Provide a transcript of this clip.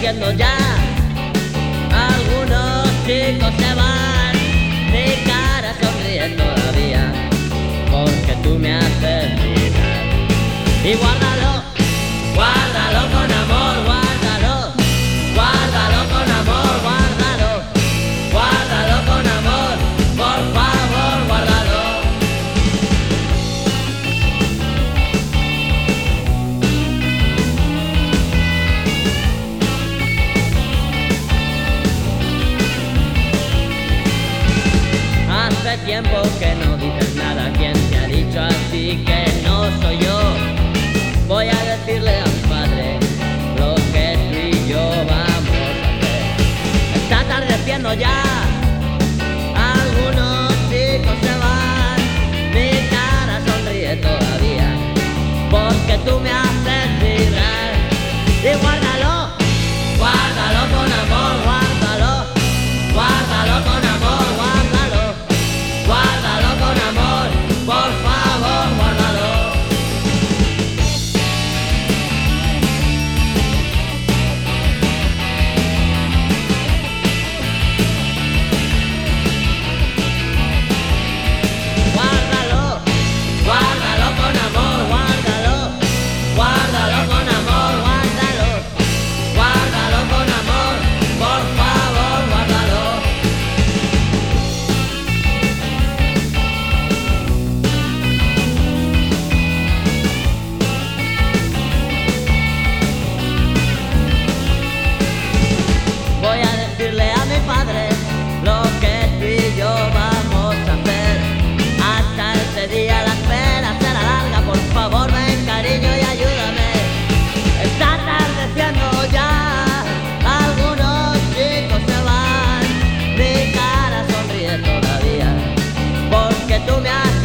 atardeciendo ya, algunos chicos se van, mi cara sonríe todavía, porque tú me haces mirar. Y guárdalo, guárdalo con amor, guárdalo, guárdalo con amor, guárdalo, guárdalo con amor, por favor, guárdalo. Hace tiempo que no dices nada, ¿quién te ha dicho así que no soy yo? Voy a decirle a mi padre lo que tú y yo vamos a hacer. Está atardeciendo ya, algunos chicos se van, mi cara sonríe todavía, porque tú me haces vibrar. Y guárdalo, guárdalo con amor, guárdalo, guárdalo con amor, guárdalo, guárdalo con amor, por favor, guárdalo. Guárdalo, guárdalo con amor, guárdalo, guárdalo con amor, guárdalo, guárdalo con amor, por favor, guárdalo. Voy a decirle a mi padre lo que tú y yo vamos a hacer. Hasta ese día la espera será larga, por favor ven cariño y ayúdame. Está atardeciendo ya, algunos chicos se van, mi cara sonríe todavía, porque tú me has